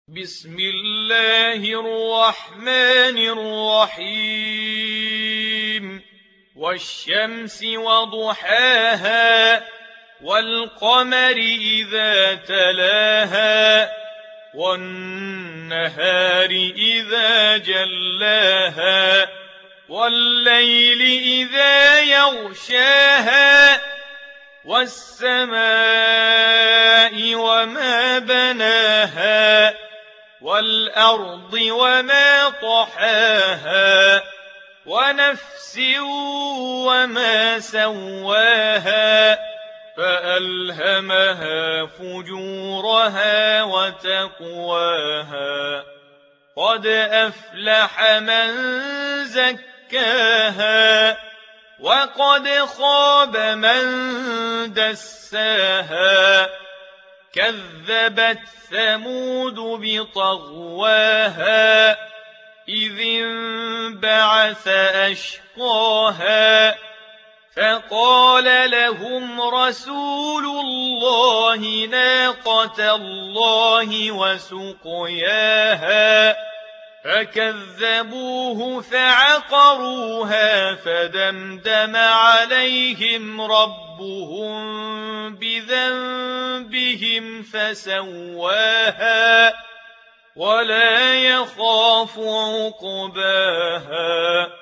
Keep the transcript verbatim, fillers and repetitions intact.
بسم الله الرحمن الرحيم والشمس وضحاها والقمر إذا تلاها والنهار إذا جلاها والليل إذا يغشاها والسماء وما بناها والأرض وما طحاها ونفس وما سواها فألهمها فجورها وتقواها قد أفلح من زكاها وقد خاب من دساها كذبت ثمود بطغواها إذ انبعث أشقاها فقال لهم رسول الله ناقة الله وسقياها فكذبوه فعقروها فدمدم عليهم ربهم بذنبهم فسواها ولا يخاف عقباها